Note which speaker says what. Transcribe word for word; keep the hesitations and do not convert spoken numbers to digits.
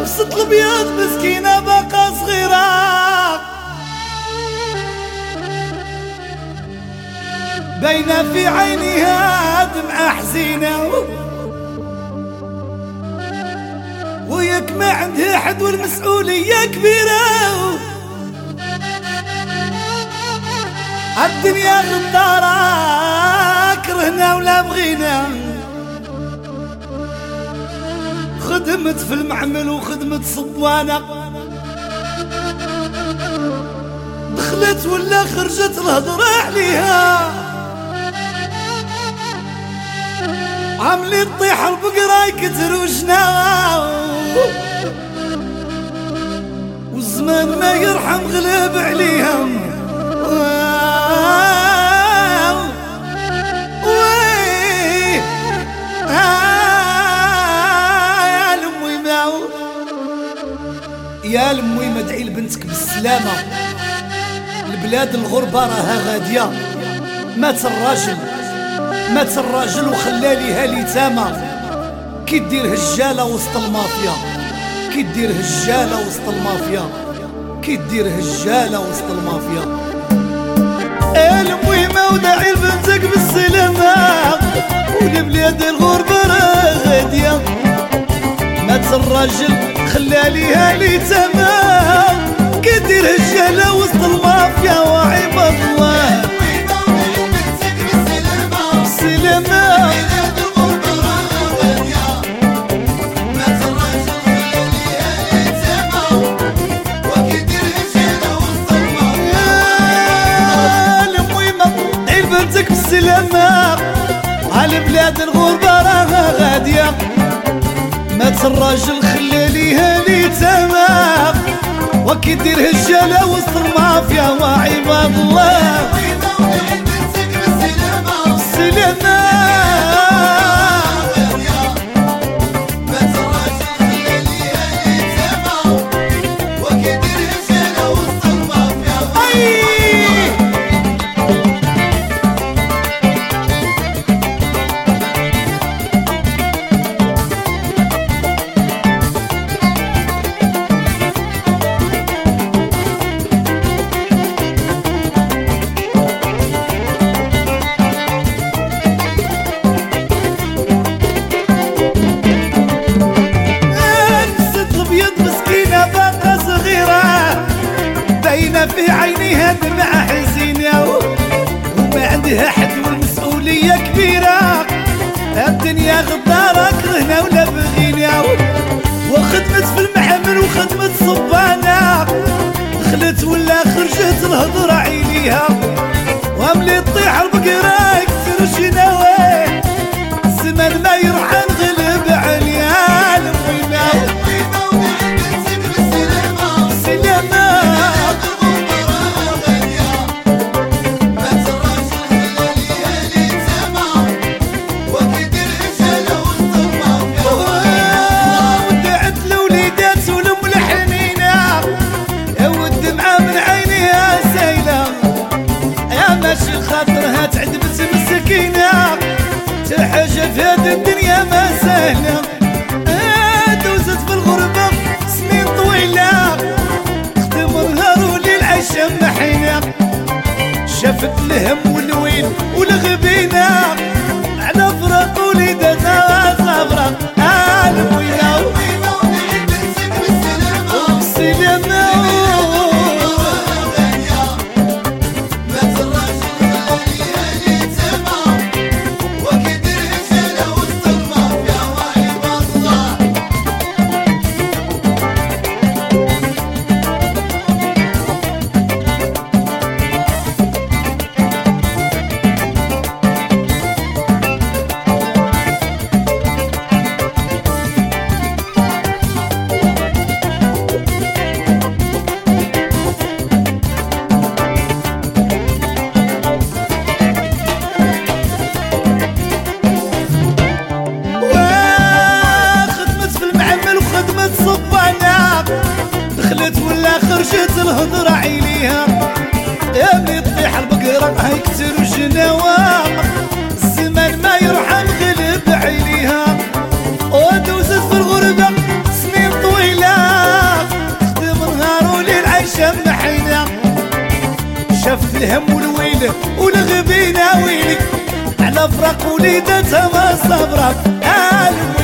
Speaker 1: ولبست الابيض مسكينة باقا صغيرة باينة في عينيها دمعة حزينة وياك ما عندها حد والمسؤولية كبيرة الدنيا غدارة كرهنا ولا بغينا خدمت في المعمل وخدمت صبوانة دخلت ولا خرجت الهضرة عليها عملي تطيح البقرة يكتر وجنا والزمان ما يرحم غلب عليهم يا المهم ادعي لبنتك بالسلامة البلاد الغربة راها غادية مات الراجل مات الراجل وخلى ليها اليتامى كي دير هجالة وسط المافيا كي دير هجالة وسط المافيا كي دير هجالة وسط المافيا المهم ودعي لبنتك بالسلامة والبلاد الغربة راها غادية مات الراجل خلى ليها اليتامى كي دير هجالة وسط المافيا وعباد الله بالسلامة بالسلامة على بلاد الغربة راها غادية مات الراجل خلى ليها اليتامى وكي دير هجالة وسط المافيا وعباد الله بالسلامة في عينيها دمعة حزينة وما عندها حد والمسؤولية كبيرة الدنيا غدارة كرهنا ولا بغينا وخدمت في المعمل وخدمت صبانة دخلت ولا خرجت الهضرة عينيها واملي تطيح البقرة يكسر شناوي الزمان ما يرحم غلب عليها الموينة بالسلامة خاطرها تعذبت مسكينة تحاجة في هاد الدنيا ما سهلة دوزت في الغربة سنين طويلة خدم نهار وليل عايشة محينة شافت الهم والويل والغبينة على فراق وليداتها صبرة المويلة بالسلامة خرجت الهضرة عينيها يا بني تطيح البقرة هيكتر وجناوة الزمان ما يرحم غلب عليها ودوزت في الغربة سنين طويلة شافت الهم والويل والغبينة ويلي على فراق وليدتها ما صبرت.